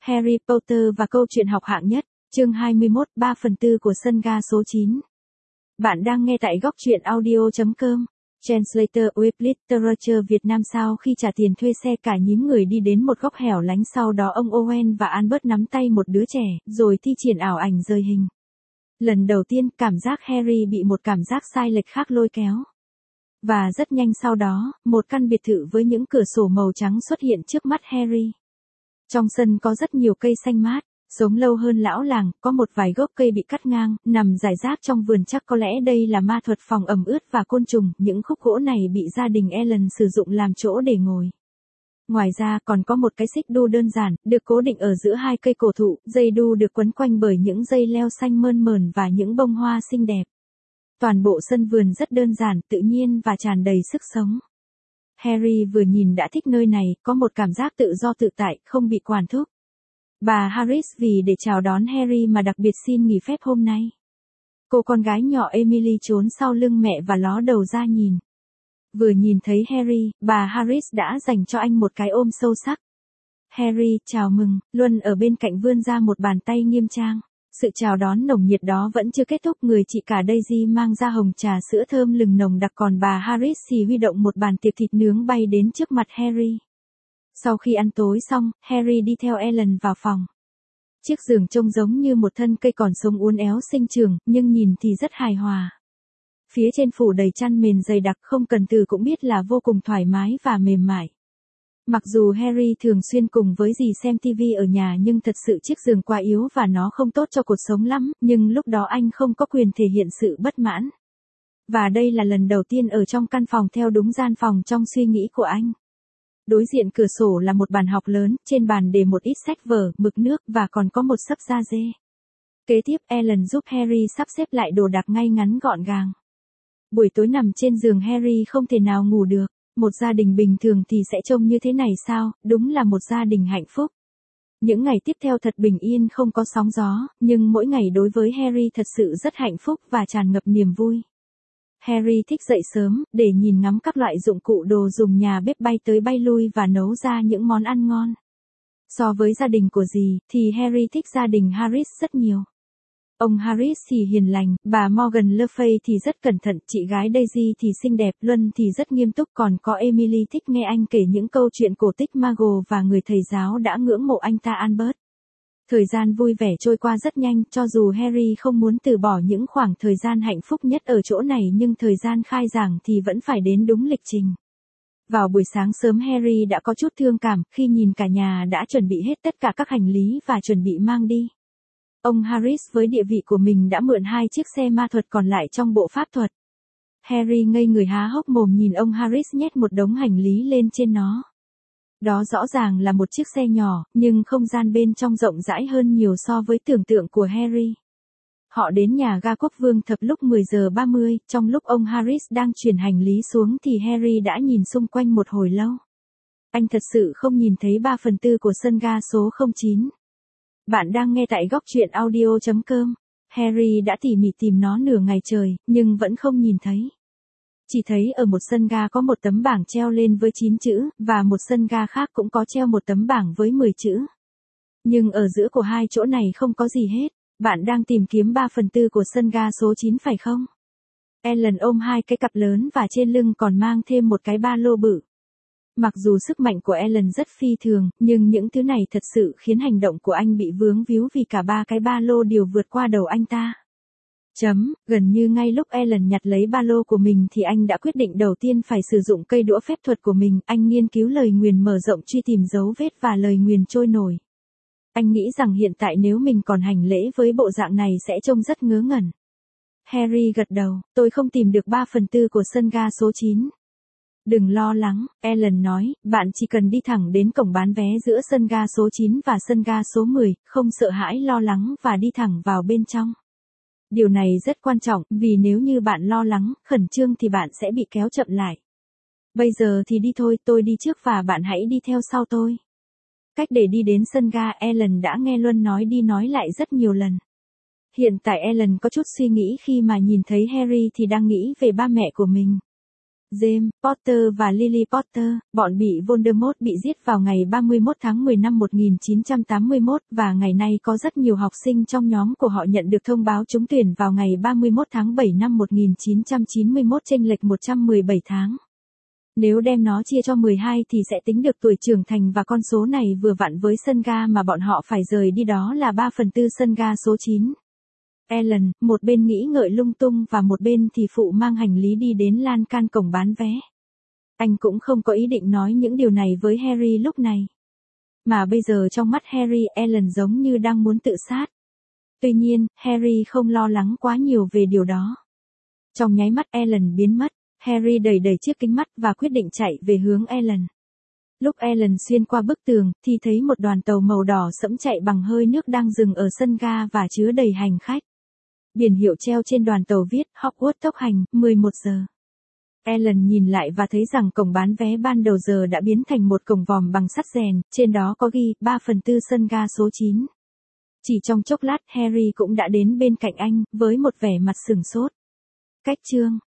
Harry Potter và câu chuyện học hạng nhất, chương 21, 3/4 của sân ga số 9. Bạn đang nghe tại góc truyện audio.com. Translator with Literature Việt Nam. Sau khi trả tiền thuê xe cả nhím người đi đến một góc hẻo lánh, sau đó ông Owen và Albert nắm tay một đứa trẻ, rồi thi triển ảo ảnh rời hình. Lần đầu tiên, cảm giác Harry bị một cảm giác sai lệch khác lôi kéo. Và rất nhanh sau đó, một căn biệt thự với những cửa sổ màu trắng xuất hiện trước mắt Harry. Trong sân có rất nhiều cây xanh mát, sống lâu hơn lão làng, có một vài gốc cây bị cắt ngang, nằm rải rác trong vườn, chắc có lẽ đây là ma thuật phòng ẩm ướt và côn trùng, những khúc gỗ này bị gia đình Ellen sử dụng làm chỗ để ngồi. Ngoài ra còn có một cái xích đu đơn giản, được cố định ở giữa hai cây cổ thụ, dây đu được quấn quanh bởi những dây leo xanh mơn mởn và những bông hoa xinh đẹp. Toàn bộ sân vườn rất đơn giản, tự nhiên và tràn đầy sức sống. Harry vừa nhìn đã thích nơi này, có một cảm giác tự do tự tại, không bị quản thúc. Bà Harris vì để chào đón Harry mà đặc biệt xin nghỉ phép hôm nay. Cô con gái nhỏ Emily trốn sau lưng mẹ và ló đầu ra nhìn. Vừa nhìn thấy Harry, bà Harris đã dành cho anh một cái ôm sâu sắc. Harry, chào mừng, Luân ở bên cạnh vươn ra một bàn tay nghiêm trang. Sự chào đón nồng nhiệt đó vẫn chưa kết thúc, người chị cả Daisy mang ra hồng trà sữa thơm lừng nồng đặc, còn bà Harris thì huy động một bàn tiệc thịt nướng bay đến trước mặt Harry. Sau khi ăn tối xong, Harry đi theo Ellen vào phòng. Chiếc giường trông giống như một thân cây còn sống uốn éo sinh trưởng, nhưng nhìn thì rất hài hòa. Phía trên phủ đầy chăn mền dày đặc, không cần từ cũng biết là vô cùng thoải mái và mềm mại. Mặc dù Harry thường xuyên cùng với dì xem TV ở nhà, nhưng thật sự chiếc giường quá yếu và nó không tốt cho cuộc sống lắm, nhưng lúc đó anh không có quyền thể hiện sự bất mãn. Và đây là lần đầu tiên ở trong căn phòng theo đúng gian phòng trong suy nghĩ của anh. Đối diện cửa sổ là một bàn học lớn, trên bàn để một ít sách vở, mực nước và còn có một sấp da dê. Kế tiếp, Ellen giúp Harry sắp xếp lại đồ đạc ngay ngắn gọn gàng. Buổi tối nằm trên giường, Harry không thể nào ngủ được. Một gia đình bình thường thì sẽ trông như thế này sao, đúng là một gia đình hạnh phúc. Những ngày tiếp theo thật bình yên, không có sóng gió, nhưng mỗi ngày đối với Harry thật sự rất hạnh phúc và tràn ngập niềm vui. Harry thích dậy sớm, để nhìn ngắm các loại dụng cụ đồ dùng nhà bếp bay tới bay lui và nấu ra những món ăn ngon. So với gia đình của dì, thì Harry thích gia đình Harris rất nhiều. Ông Harris thì hiền lành, bà Morgan Le Fay thì rất cẩn thận, chị gái Daisy thì xinh đẹp, Luân thì rất nghiêm túc, còn có Emily thích nghe anh kể những câu chuyện cổ tích Muggle và người thầy giáo đã ngưỡng mộ anh ta Albert. Thời gian vui vẻ trôi qua rất nhanh, cho dù Harry không muốn từ bỏ những khoảng thời gian hạnh phúc nhất ở chỗ này, nhưng thời gian khai giảng thì vẫn phải đến đúng lịch trình. Vào buổi sáng sớm, Harry đã có chút thương cảm khi nhìn cả nhà đã chuẩn bị hết tất cả các hành lý và chuẩn bị mang đi. Ông Harris với địa vị của mình đã mượn 2 chiếc xe ma thuật còn lại trong bộ pháp thuật. Harry ngây người há hốc mồm nhìn ông Harris nhét một đống hành lý lên trên nó. Đó rõ ràng là một chiếc xe nhỏ, nhưng không gian bên trong rộng rãi hơn nhiều so với tưởng tượng của Harry. Họ đến nhà ga Quốc Vương Thập lúc 10 giờ 30, trong lúc ông Harris đang chuyển hành lý xuống thì Harry đã nhìn xung quanh một hồi lâu. Anh thật sự không nhìn thấy 3/4 của sân ga số 09. Bạn đang nghe tại góc truyện audio.com. Harry đã tỉ mỉ tìm nó nửa ngày trời, nhưng vẫn không nhìn thấy. Chỉ thấy ở một sân ga có một tấm bảng treo lên với 9 chữ, và một sân ga khác cũng có treo một tấm bảng với 10 chữ. Nhưng ở giữa của hai chỗ này không có gì hết. Bạn đang tìm kiếm 3/4 của sân ga số 9 phải không? Ellen ôm 2 cái cặp lớn và trên lưng còn mang thêm một cái ba lô bự. Mặc dù sức mạnh của Ellen rất phi thường, nhưng những thứ này thật sự khiến hành động của anh bị vướng víu vì cả 3 cái ba lô đều vượt qua đầu anh ta. Gần như ngay lúc Ellen nhặt lấy ba lô của mình thì anh đã quyết định đầu tiên phải sử dụng cây đũa phép thuật của mình. Anh nghiên cứu lời nguyền mở rộng, truy tìm dấu vết và lời nguyền trôi nổi. Anh nghĩ rằng hiện tại nếu mình còn hành lễ với bộ dạng này sẽ trông rất ngớ ngẩn. Harry gật đầu, tôi không tìm được 3/4 của sân ga số 9. Đừng lo lắng, Ellen nói, bạn chỉ cần đi thẳng đến cổng bán vé giữa sân ga số 9 và sân ga số 10, không sợ hãi lo lắng và đi thẳng vào bên trong. Điều này rất quan trọng, vì nếu như bạn lo lắng, khẩn trương thì bạn sẽ bị kéo chậm lại. Bây giờ thì đi thôi, tôi đi trước và bạn hãy đi theo sau tôi. Cách để đi đến sân ga Ellen đã nghe Luân nói đi nói lại rất nhiều lần. Hiện tại Ellen có chút suy nghĩ khi mà nhìn thấy Harry thì đang nghĩ về ba mẹ của mình. James Potter và Lily Potter, bọn bị Voldemort bị giết vào ngày 31 tháng 10 năm 1981 và ngày nay có rất nhiều học sinh trong nhóm của họ nhận được thông báo trúng tuyển vào ngày 31 tháng 7 năm 1991 chênh lệch 117 tháng. Nếu đem nó chia cho 12 thì sẽ tính được tuổi trưởng thành và con số này vừa vặn với sân ga mà bọn họ phải rời đi, đó là 3/4 sân ga số 9. Alan, một bên nghĩ ngợi lung tung và một bên thì phụ mang hành lý đi đến lan can cổng bán vé. Anh cũng không có ý định nói những điều này với Harry lúc này. Mà bây giờ trong mắt Harry, Alan giống như đang muốn tự sát. Tuy nhiên, Harry không lo lắng quá nhiều về điều đó. Trong nháy mắt Alan biến mất, Harry đẩy chiếc kính mắt và quyết định chạy về hướng Alan. Lúc Alan xuyên qua bức tường, thì thấy một đoàn tàu màu đỏ sẫm chạy bằng hơi nước đang dừng ở sân ga và chứa đầy hành khách. Biển hiệu treo trên đoàn tàu viết Hogwarts tốc hành, 11 giờ. Alan nhìn lại và thấy rằng cổng bán vé ban đầu giờ đã biến thành một cổng vòm bằng sắt rèn, trên đó có ghi 3/4 sân ga số 9. Chỉ trong chốc lát Harry cũng đã đến bên cạnh anh, với một vẻ mặt sửng sốt. Cách chương